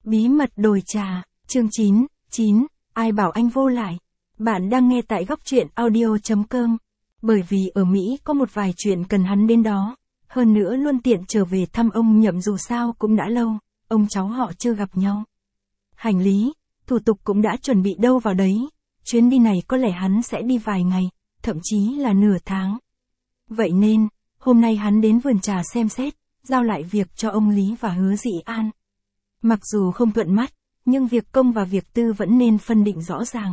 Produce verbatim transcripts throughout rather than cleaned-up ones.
Bí mật đồi trà, chương chín, chín, ai bảo anh vô lại. Bạn đang nghe tại góc truyện audio chấm com. Bởi vì ở Mỹ có một vài chuyện cần hắn đến đó. Hơn nữa luôn tiện trở về thăm ông Nhậm, dù sao cũng đã lâu, ông cháu họ chưa gặp nhau. Hành lý, thủ tục cũng đã chuẩn bị đâu vào đấy. Chuyến đi này có lẽ hắn sẽ đi vài ngày, thậm chí là nửa tháng. Vậy nên, hôm nay hắn đến vườn trà xem xét, giao lại việc cho ông Lý và Hứa Dị An. Mặc dù không thuận mắt, nhưng việc công và việc tư vẫn nên phân định rõ ràng.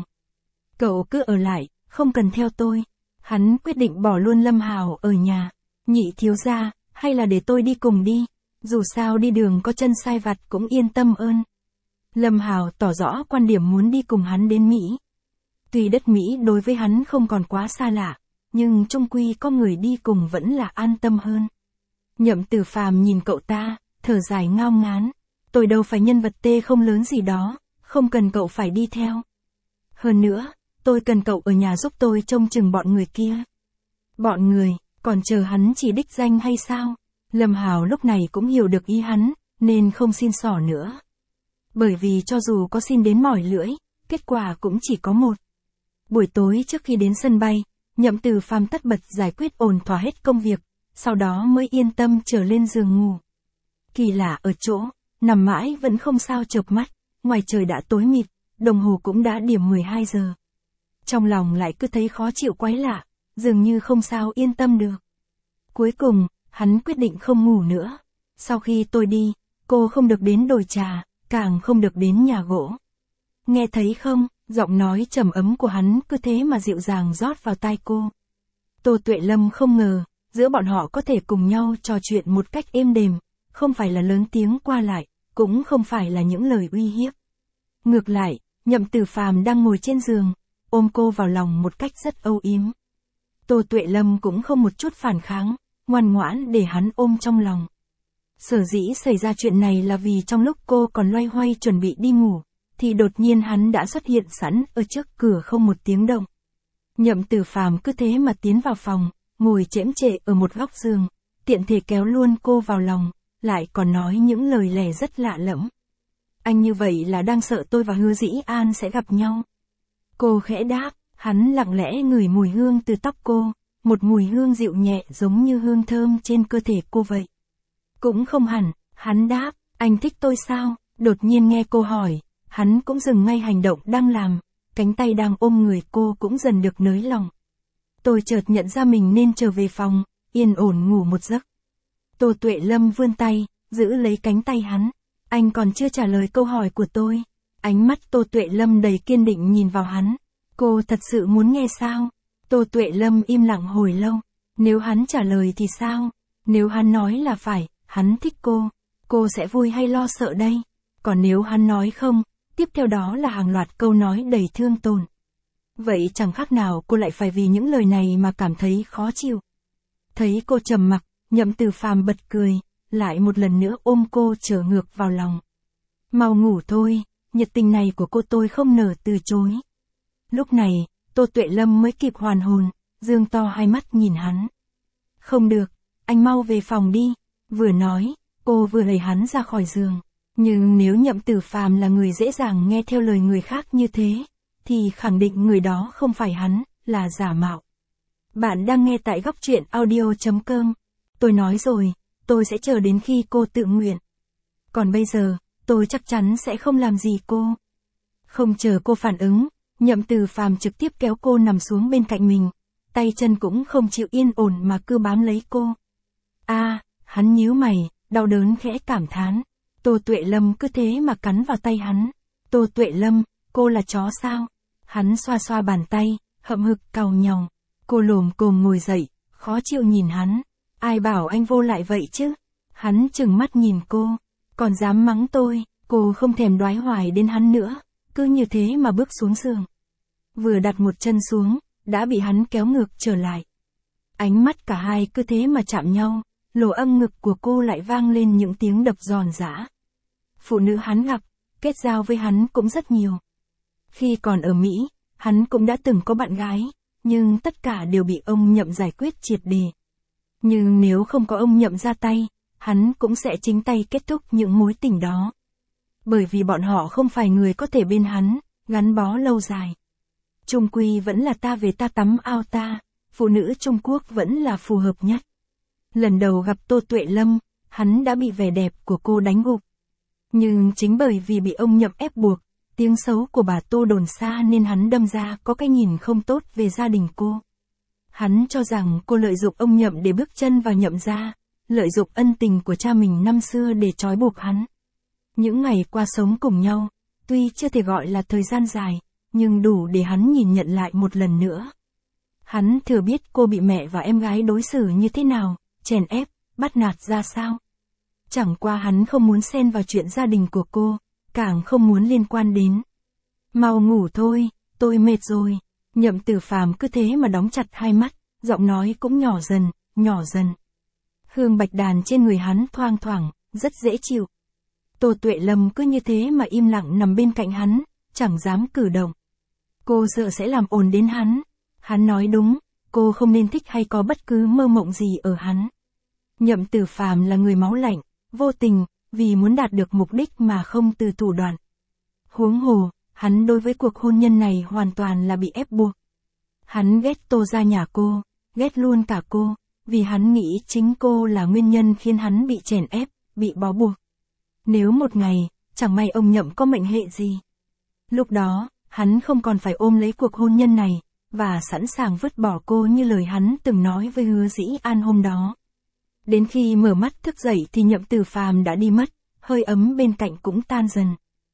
Cậu cứ ở lại, không cần theo tôi. Hắn quyết định bỏ luôn Lâm Hào ở nhà. Nhị thiếu gia, hay là để tôi đi cùng đi. Dù sao đi đường có chân sai vặt cũng yên tâm ơn. Lâm Hào tỏ rõ quan điểm muốn đi cùng hắn đến Mỹ. Tuy đất Mỹ đối với hắn không còn quá xa lạ, nhưng chung quy có người đi cùng vẫn là an tâm hơn. Nhậm Tử Phàm nhìn cậu ta, thở dài ngao ngán. Tôi đâu phải nhân vật tê không lớn gì đó, không cần cậu phải đi theo. Hơn nữa, tôi cần cậu ở nhà giúp tôi trông chừng bọn người kia. Bọn người, còn chờ hắn chỉ đích danh hay sao? Lâm Hào lúc này cũng hiểu được ý hắn, nên không xin xỏ nữa. Bởi vì cho dù có xin đến mỏi lưỡi, kết quả cũng chỉ có một. Buổi tối trước khi đến sân bay, Nhậm Tử Phàm tất bật giải quyết ổn thỏa hết công việc, sau đó mới yên tâm trở lên giường ngủ. Kỳ lạ ở chỗ, nằm mãi vẫn không sao chợp mắt, ngoài trời đã tối mịt, đồng hồ cũng đã điểm mười hai giờ. Trong lòng lại cứ thấy khó chịu quái lạ, dường như không sao yên tâm được. Cuối cùng, hắn quyết định không ngủ nữa. Sau khi tôi đi, cô không được đến đồi trà, càng không được đến nhà gỗ. Nghe thấy không, giọng nói trầm ấm của hắn cứ thế mà dịu dàng rót vào tai cô. Tô Tuệ Lâm không ngờ, giữa bọn họ có thể cùng nhau trò chuyện một cách êm đềm, không phải là lớn tiếng qua lại, cũng không phải là những lời uy hiếp. Ngược lại, Nhậm Tử Phàm đang ngồi trên giường, ôm cô vào lòng một cách rất âu yếm. Tô Tuệ Lâm cũng không một chút phản kháng, ngoan ngoãn để hắn ôm trong lòng. Sở dĩ xảy ra chuyện này là vì trong lúc cô còn loay hoay chuẩn bị đi ngủ, thì đột nhiên hắn đã xuất hiện sẵn ở trước cửa không một tiếng động. Nhậm Tử Phàm cứ thế mà tiến vào phòng, ngồi chễm chệ ở một góc giường, tiện thể kéo luôn cô vào lòng, lại còn nói những lời lẽ rất lạ lẫm. Anh như vậy là đang sợ tôi và Hứa Dĩ An sẽ gặp nhau. Cô khẽ đáp, hắn lặng lẽ ngửi mùi hương từ tóc cô, một mùi hương dịu nhẹ giống như hương thơm trên cơ thể cô vậy. Cũng không hẳn, hắn đáp, anh thích tôi sao? Đột nhiên nghe cô hỏi, hắn cũng dừng ngay hành động đang làm, cánh tay đang ôm người cô cũng dần được nới lỏng. Tôi chợt nhận ra mình nên trở về phòng, yên ổn ngủ một giấc. Tô Tuệ Lâm vươn tay, giữ lấy cánh tay hắn. Anh còn chưa trả lời câu hỏi của tôi. Ánh mắt Tô Tuệ Lâm đầy kiên định nhìn vào hắn. Cô thật sự muốn nghe sao? Tô Tuệ Lâm im lặng hồi lâu. Nếu hắn trả lời thì sao? Nếu hắn nói là phải, hắn thích cô, cô sẽ vui hay lo sợ đây? Còn nếu hắn nói không, tiếp theo đó là hàng loạt câu nói đầy thương tổn. Vậy chẳng khác nào cô lại phải vì những lời này mà cảm thấy khó chịu. Thấy cô trầm mặc, Nhậm Tử Phàm bật cười, lại một lần nữa ôm cô trở ngược vào lòng. Mau ngủ thôi, nhiệt tình này của cô tôi không nỡ từ chối. Lúc này, Tô Tuệ Lâm mới kịp hoàn hồn, dương to hai mắt nhìn hắn. Không được, anh mau về phòng đi. Vừa nói, cô vừa lấy hắn ra khỏi giường. Nhưng nếu Nhậm Tử Phàm là người dễ dàng nghe theo lời người khác như thế, thì khẳng định người đó không phải hắn, là giả mạo. Bạn đang nghe tại góc truyện audio chấm com. Tôi nói rồi, tôi sẽ chờ đến khi cô tự nguyện. Còn bây giờ, tôi chắc chắn sẽ không làm gì cô. Không chờ cô phản ứng, Nhậm Tử Phàm trực tiếp kéo cô nằm xuống bên cạnh mình. Tay chân cũng không chịu yên ổn mà cứ bám lấy cô. A, à, hắn nhíu mày, đau đớn khẽ cảm thán. Tô Tuệ Lâm cứ thế mà cắn vào tay hắn. Tô Tuệ Lâm, cô là chó sao? Hắn xoa xoa bàn tay, hậm hực càu nhàu. Cô lồm cồm ngồi dậy, khó chịu nhìn hắn. Ai bảo anh vô lại vậy chứ? Hắn trừng mắt nhìn cô, còn dám mắng tôi. Cô không thèm đoái hoài đến hắn nữa, cứ như thế mà bước xuống giường. Vừa đặt một chân xuống, đã bị hắn kéo ngược trở lại. Ánh mắt cả hai cứ thế mà chạm nhau, lỗ âm ngực của cô lại vang lên những tiếng đập giòn giã. Phụ nữ hắn gặp, kết giao với hắn cũng rất nhiều. Khi còn ở Mỹ, hắn cũng đã từng có bạn gái, nhưng tất cả đều bị ông Nhậm giải quyết triệt để. Nhưng nếu không có ông Nhậm ra tay, hắn cũng sẽ chính tay kết thúc những mối tình đó. bởi vì bọn họ không phải người có thể bên hắn, gắn bó lâu dài. Chung quy vẫn là ta về ta tắm ao ta, phụ nữ Trung Quốc vẫn là phù hợp nhất. Lần đầu gặp Tô Tuệ Lâm, hắn đã bị vẻ đẹp của cô đánh gục. Nhưng chính bởi vì bị ông Nhậm ép buộc, tiếng xấu của bà Tô đồn xa nên hắn đâm ra có cái nhìn không tốt về gia đình cô. Hắn cho rằng cô lợi dụng ông Nhậm để bước chân vào Nhậm gia, lợi dụng ân tình của cha mình năm xưa để trói buộc hắn. Những ngày qua sống cùng nhau, tuy chưa thể gọi là thời gian dài, nhưng đủ để hắn nhìn nhận lại một lần nữa. Hắn thừa biết cô bị mẹ và em gái đối xử như thế nào, chèn ép, bắt nạt ra sao. Chẳng qua hắn không muốn xen vào chuyện gia đình của cô, càng không muốn liên quan đến. Mau ngủ thôi, tôi mệt rồi. Nhậm Tử Phàm cứ thế mà đóng chặt hai mắt, giọng nói cũng nhỏ dần, nhỏ dần. Hương bạch đàn trên người hắn thoang thoảng, rất dễ chịu. Tô Tuệ Lâm cứ như thế mà im lặng nằm bên cạnh hắn, chẳng dám cử động. Cô sợ sẽ làm ồn đến hắn. Hắn nói đúng, cô không nên thích hay có bất cứ mơ mộng gì ở hắn. Nhậm Tử Phàm là người máu lạnh, vô tình, vì muốn đạt được mục đích mà không từ thủ đoạn. Huống hồ, hắn đối với cuộc hôn nhân này hoàn toàn là bị ép buộc. Hắn ghét Tô gia nhà cô, ghét luôn cả cô, vì hắn nghĩ chính cô là nguyên nhân khiến hắn bị chèn ép, bị bó buộc. Nếu một ngày, chẳng may ông Nhậm có mệnh hệ gì. Lúc đó, hắn không còn phải ôm lấy cuộc hôn nhân này, và sẵn sàng vứt bỏ cô như lời hắn từng nói với Hứa Dĩ An hôm đó. Đến khi mở mắt thức dậy thì Nhậm Tử Phàm đã đi mất, hơi ấm bên cạnh cũng tan dần.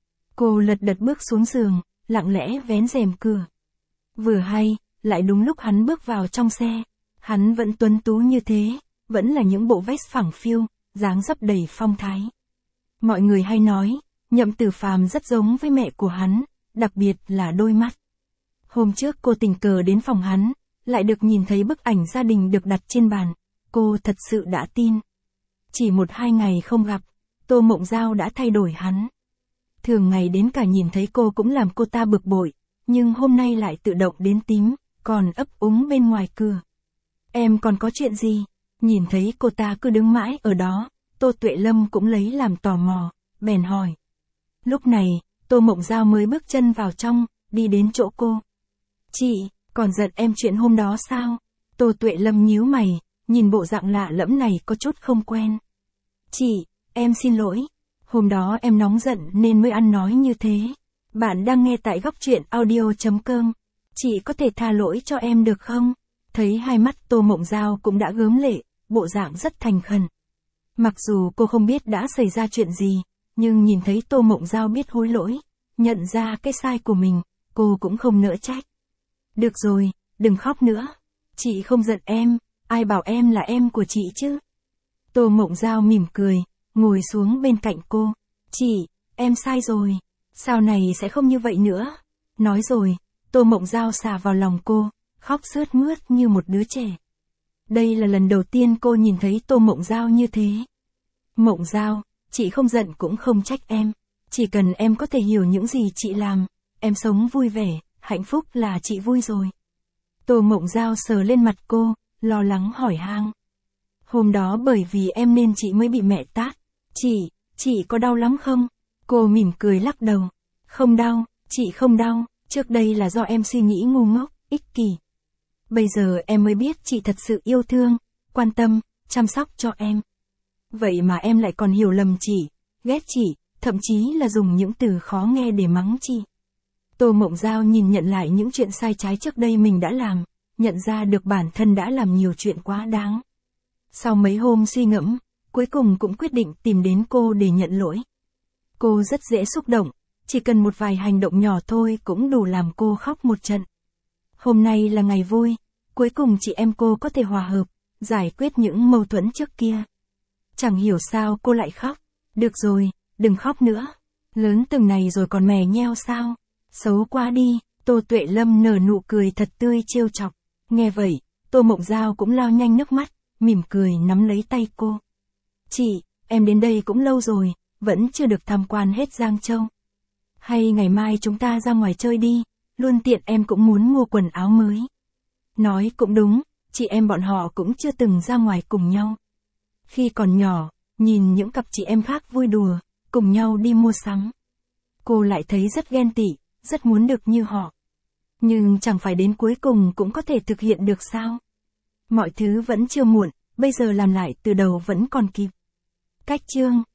Cô lật đật bước xuống giường, lặng lẽ vén rèm cửa. Vừa hay, lại đúng lúc hắn bước vào trong xe. Hắn vẫn tuấn tú như thế, vẫn là những bộ vest phẳng phiu, dáng dấp đầy phong thái. Mọi người hay nói, Nhậm Tử Phàm rất giống với mẹ của hắn, đặc biệt là đôi mắt. Hôm trước cô tình cờ đến phòng hắn, lại được nhìn thấy bức ảnh gia đình được đặt trên bàn. Cô thật sự đã tin. Chỉ một hai ngày không gặp, Tô Mộng Giao đã thay đổi hắn. Thường ngày đến cả nhìn thấy cô cũng làm cô ta bực bội, nhưng hôm nay lại tự động đến tím, còn ấp úng bên ngoài cửa. Em còn có chuyện gì? Nhìn thấy cô ta cứ đứng mãi ở đó, Tô Tuệ Lâm cũng lấy làm tò mò, bèn hỏi. Lúc này, Tô Mộng Giao mới bước chân vào trong, đi đến chỗ cô. Chị, còn giận em chuyện hôm đó sao? Tô Tuệ Lâm nhíu mày, nhìn bộ dạng lạ lẫm này có chút không quen. Chị, em xin lỗi. Hôm đó em nóng giận nên mới ăn nói như thế. Bạn đang nghe tại góc truyện audio chấm com. Chị có thể tha lỗi cho em được không? Thấy hai mắt Tô Mộng Giao cũng đã gớm lệ, bộ dạng rất thành khẩn. Mặc dù cô không biết đã xảy ra chuyện gì, nhưng nhìn thấy Tô Mộng Giao biết hối lỗi, nhận ra cái sai của mình, cô cũng không nỡ trách. Được rồi, đừng khóc nữa. Chị không giận em, ai bảo em là em của chị chứ? Tô Mộng Giao mỉm cười, ngồi xuống bên cạnh cô. Chị, em sai rồi, sau này sẽ không như vậy nữa. Nói rồi, Tô Mộng Giao xà vào lòng cô, khóc sướt mướt như một đứa trẻ. Đây là lần đầu tiên cô nhìn thấy Tô Mộng Giao như thế. Mộng Giao, chị không giận cũng không trách em. Chỉ cần em có thể hiểu những gì chị làm, em sống vui vẻ, hạnh phúc là chị vui rồi. Tô Mộng Giao sờ lên mặt cô, lo lắng hỏi han. Hôm đó bởi vì em nên chị mới bị mẹ tát. Chị, chị có đau lắm không? Cô mỉm cười lắc đầu. Không đau, chị không đau, trước đây là do em suy nghĩ ngu ngốc, ích kỷ. Bây giờ em mới biết chị thật sự yêu thương, quan tâm, chăm sóc cho em. Vậy mà em lại còn hiểu lầm chị, ghét chị, thậm chí là dùng những từ khó nghe để mắng chị. Tô Mộng Giao nhìn nhận lại những chuyện sai trái trước đây mình đã làm, nhận ra được bản thân đã làm nhiều chuyện quá đáng. Sau mấy hôm suy ngẫm, cuối cùng cũng quyết định tìm đến cô để nhận lỗi. Cô rất dễ xúc động, chỉ cần một vài hành động nhỏ thôi cũng đủ làm cô khóc một trận. Hôm nay là ngày vui, cuối cùng chị em cô có thể hòa hợp, giải quyết những mâu thuẫn trước kia. Chẳng hiểu sao cô lại khóc. Được rồi, đừng khóc nữa. Lớn từng này rồi còn mè nheo sao? Xấu quá đi. Tô Tuệ Lâm nở nụ cười thật tươi trêu chọc. Nghe vậy, Tô Mộng Giao cũng lao nhanh nước mắt, mỉm cười nắm lấy tay cô. Chị, em đến đây cũng lâu rồi, vẫn chưa được tham quan hết Giang Châu. Hay ngày mai chúng ta ra ngoài chơi đi, luôn tiện em cũng muốn mua quần áo mới. Nói cũng đúng, chị em bọn họ cũng chưa từng ra ngoài cùng nhau. Khi còn nhỏ, nhìn những cặp chị em khác vui đùa, cùng nhau đi mua sắm, Cô lại thấy rất ghen tị, rất muốn được như họ. Nhưng chẳng phải đến cuối cùng cũng có thể thực hiện được sao? Mọi thứ vẫn chưa muộn, bây giờ làm lại từ đầu vẫn còn kịp. Cách chương